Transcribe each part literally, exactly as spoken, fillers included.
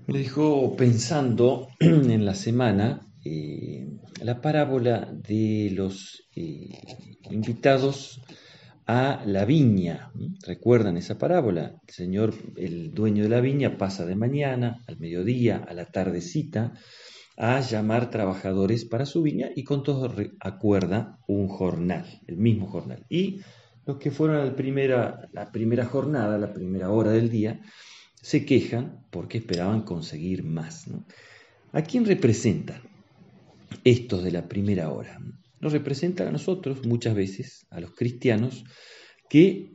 Me dejó pensando en la semana eh, la parábola de los eh, invitados a la viña. ¿Recuerdan esa parábola? El señor, el dueño de la viña, pasa de mañana, al mediodía, a la tardecita, a llamar trabajadores para su viña y con todos re- acuerda un jornal, el mismo jornal. Y los que fueron a la primera, la primera jornada, la primera hora del día, se quejan porque esperaban conseguir más, ¿no? ¿A quién representan estos de la primera hora? Nos representan a nosotros muchas veces, a los cristianos, que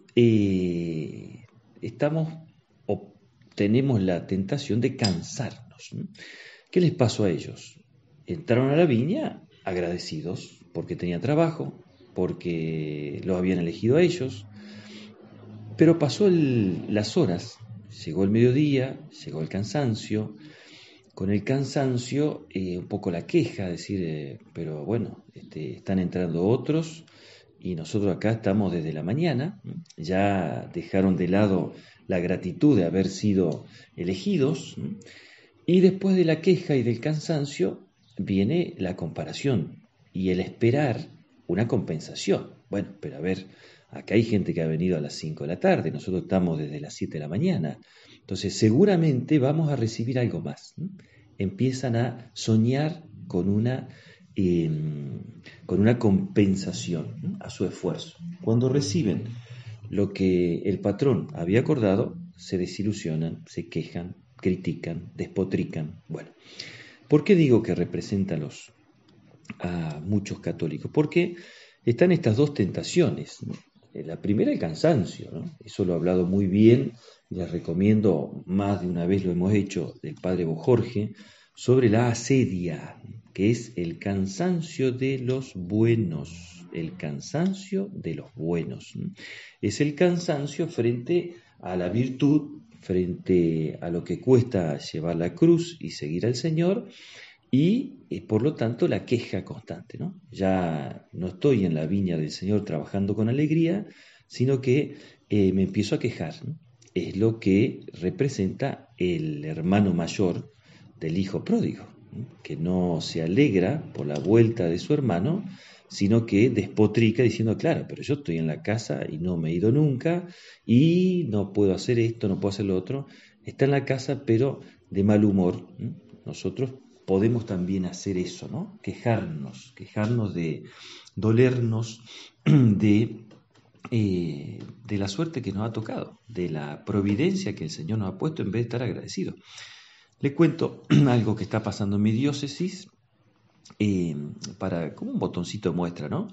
eh, estamos o tenemos la tentación de cansarnos, ¿no? ¿Qué les pasó a ellos? Entraron a la viña agradecidos porque tenían trabajo, porque los habían elegido a ellos, pero pasó el- las horas, llegó el mediodía, llegó el cansancio, con el cansancio eh, un poco la queja, decir, eh, pero bueno, este, están entrando otros y nosotros acá estamos desde la mañana, ¿m? Ya dejaron de lado la gratitud de haber sido elegidos, ¿m? Y después de la queja y del cansancio viene la comparación y el esperar una compensación. Bueno, pero a ver, acá hay gente que ha venido a las cinco de la tarde, nosotros estamos desde las siete de la mañana. Entonces seguramente vamos a recibir algo más, ¿no? Empiezan a soñar con una, eh, con una compensación, ¿no?, a su esfuerzo. Cuando reciben lo que el patrón había acordado, se desilusionan, se quejan, critican, despotrican. Bueno, ¿por qué digo que representa a, los, a muchos católicos? Porque están estas dos tentaciones, ¿no? La primera, el cansancio, ¿no? Eso lo he hablado muy bien, les recomiendo, más de una vez lo hemos hecho, del padre Bojorge, sobre la asedia, que es el cansancio de los buenos, el cansancio de los buenos. ¿No? Es el cansancio frente a la virtud, frente a lo que cuesta llevar la cruz y seguir al Señor, y eh, por lo tanto la queja constante, ¿no? Ya no estoy en la viña del Señor trabajando con alegría, sino que eh, me empiezo a quejar, ¿no? Es lo que representa el hermano mayor del hijo pródigo, ¿no?, que no se alegra por la vuelta de su hermano, sino que despotrica diciendo, claro, pero yo estoy en la casa y no me he ido nunca y no puedo hacer esto, no puedo hacer lo otro. Está en la casa pero de mal humor, ¿no? Nosotros podemos también hacer eso, ¿no? Quejarnos, quejarnos de dolernos de, eh, de la suerte que nos ha tocado, de la providencia que el Señor nos ha puesto en vez de estar agradecidos. Le cuento algo que está pasando en mi diócesis, eh, para, como un botoncito de muestra, ¿no?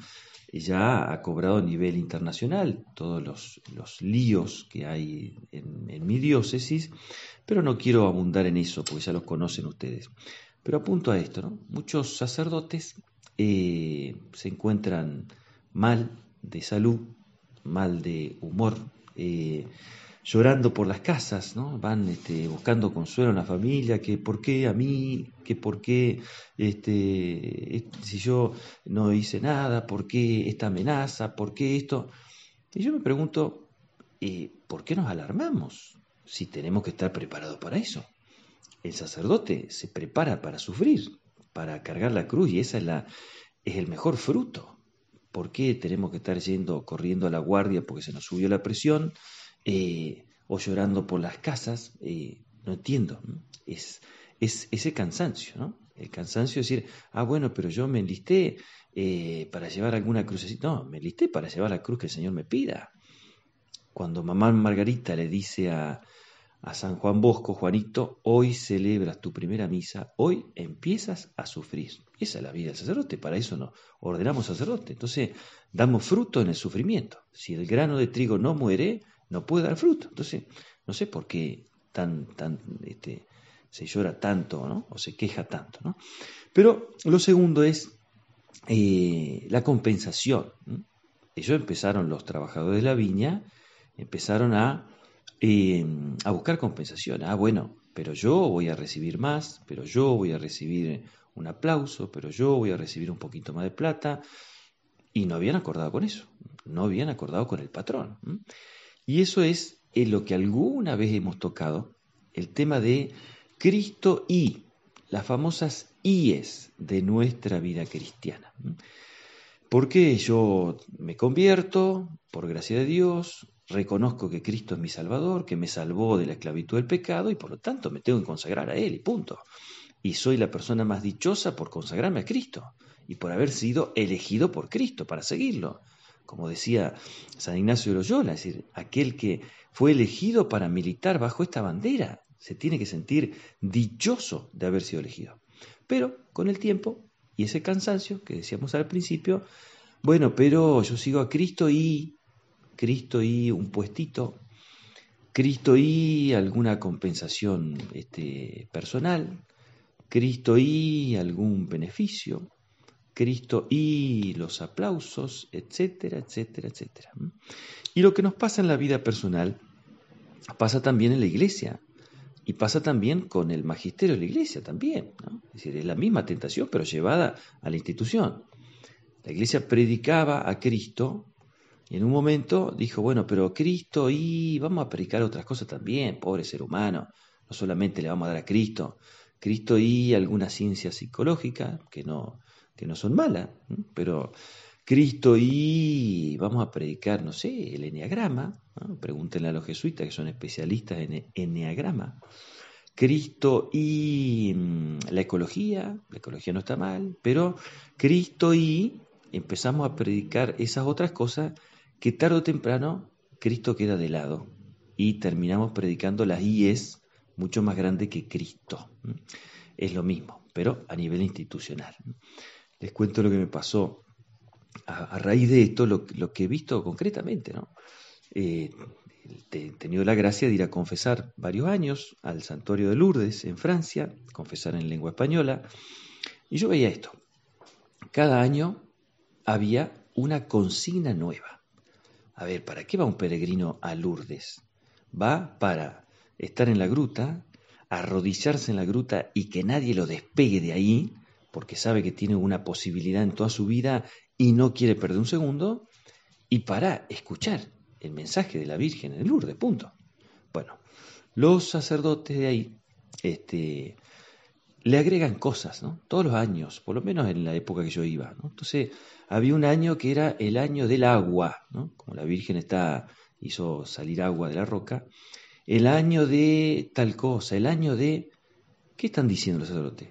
Ya ha cobrado a nivel internacional todos los, los líos que hay en, en mi diócesis, pero no quiero abundar en eso porque ya los conocen ustedes. Pero apunto a esto, ¿no? Muchos sacerdotes eh, se encuentran mal de salud, mal de humor, eh, llorando por las casas, ¿no? Van este, buscando consuelo en la familia, que por qué a mí, que por qué este, si yo no hice nada, por qué esta amenaza, por qué esto. Y yo me pregunto, eh, ¿por qué nos alarmamos si tenemos que estar preparados para eso? El sacerdote se prepara para sufrir, para cargar la cruz, y esa es, la, es el mejor fruto. ¿Por qué tenemos que estar yendo, corriendo a la guardia porque se nos subió la presión? Eh, o llorando por las casas, eh, no entiendo, ¿no? Es, es ese cansancio, ¿no? El cansancio es decir, ah, bueno, pero yo me enlisté eh, para llevar alguna crucecita. No, me enlisté para llevar la cruz que el Señor me pida. Cuando mamá Margarita le dice a, a San Juan Bosco, Juanito, hoy celebras tu primera misa, hoy empiezas a sufrir. Esa es la vida del sacerdote, para eso nos ordenamos sacerdote. Entonces, damos fruto en el sufrimiento. Si el grano de trigo no muere, no puede dar fruto. Entonces, no sé por qué tan, tan, este, se llora tanto, ¿no? O se queja tanto, ¿no? Pero lo segundo es eh, la compensación, ¿no? Ellos empezaron, los trabajadores de la viña, empezaron a, eh, a buscar compensación. Ah, bueno, pero yo voy a recibir más, pero yo voy a recibir un aplauso, pero yo voy a recibir un poquito más de plata. Y no habían acordado con eso, no habían acordado con el patrón. Y eso es en lo que alguna vez hemos tocado, el tema de Cristo y, las famosas íes de nuestra vida cristiana. Porque yo me convierto, por gracia de Dios, reconozco que Cristo es mi Salvador, que me salvó de la esclavitud del pecado y por lo tanto me tengo que consagrar a Él y punto. Y soy la persona más dichosa por consagrarme a Cristo y por haber sido elegido por Cristo para seguirlo. Como decía San Ignacio de Loyola, es decir, aquel que fue elegido para militar bajo esta bandera se tiene que sentir dichoso de haber sido elegido. Pero con el tiempo y ese cansancio que decíamos al principio, bueno, pero yo sigo a Cristo y, Cristo y un puestito, Cristo y alguna compensación este, personal, Cristo y algún beneficio, Cristo y los aplausos, etcétera, etcétera, etcétera. Y lo que nos pasa en la vida personal pasa también en la iglesia y pasa también con el magisterio de la iglesia también, ¿no? Es decir, es la misma tentación pero llevada a la institución. La iglesia predicaba a Cristo y en un momento dijo, bueno, pero Cristo y vamos a predicar otras cosas también, pobre ser humano, no solamente le vamos a dar a Cristo, Cristo y alguna ciencia psicológica que no, que no son malas, ¿eh? Pero Cristo y vamos a predicar, no sé, el eneagrama, ¿no? Pregúntenle a los jesuitas que son especialistas en eneagrama. Cristo y mmm, la ecología, la ecología no está mal, pero Cristo y empezamos a predicar esas otras cosas que tarde o temprano Cristo queda de lado y terminamos predicando las íes mucho más grandes que Cristo. Es lo mismo, pero a nivel institucional. Les cuento lo que me pasó a, a raíz de esto, lo, lo que he visto concretamente, ¿no? Eh, he tenido la gracia de ir a confesar varios años al santuario de Lourdes en Francia, confesar en lengua española, y yo veía esto. Cada año había una consigna nueva. A ver, ¿para qué va un peregrino a Lourdes? Va para estar en la gruta, arrodillarse en la gruta y que nadie lo despegue de ahí, porque sabe que tiene una posibilidad en toda su vida y no quiere perder un segundo, y para escuchar el mensaje de la Virgen en Lourdes, punto. Bueno, los sacerdotes de ahí este, le agregan cosas, ¿no? Todos los años, por lo menos en la época que yo iba, ¿no? Entonces, había un año que era el año del agua, ¿no? Como la Virgen está, hizo salir agua de la roca, el año de tal cosa, el año de... ¿Qué están diciendo los sacerdotes?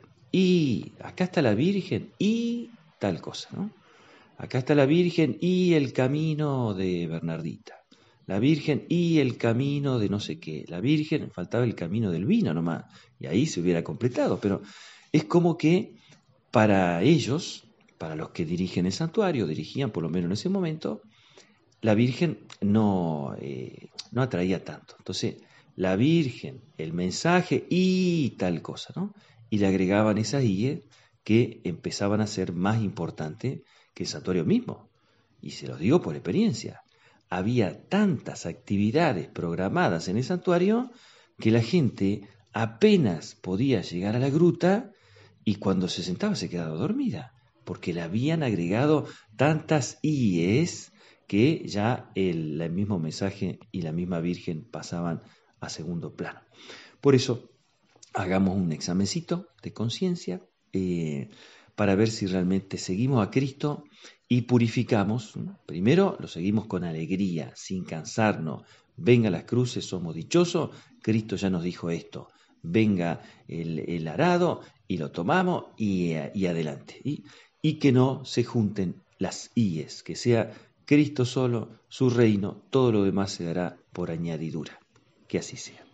Y acá está la Virgen y tal cosa, ¿no? Acá está la Virgen y el camino de Bernardita. La Virgen y el camino de no sé qué. La Virgen, faltaba el camino del vino nomás. Y ahí se hubiera completado. Pero es como que para ellos, para los que dirigen el santuario, dirigían por lo menos en ese momento, la Virgen no, eh, no atraía tanto. Entonces, la Virgen, el mensaje y tal cosa, ¿no? Y le agregaban esas íes que empezaban a ser más importantes que el santuario mismo. Y se los digo por experiencia. Había tantas actividades programadas en el santuario que la gente apenas podía llegar a la gruta y cuando se sentaba se quedaba dormida, porque le habían agregado tantas íes que ya el, el mismo mensaje y la misma Virgen pasaban a segundo plano. Por eso, hagamos un examencito de conciencia, eh, para ver si realmente seguimos a Cristo y purificamos. Primero lo seguimos con alegría, sin cansarnos. Venga las cruces, somos dichosos. Cristo ya nos dijo esto. Venga el, el arado y lo tomamos y, y adelante. Y, y que no se junten las íes, que sea Cristo solo, su reino, todo lo demás se dará por añadidura. Que así sea.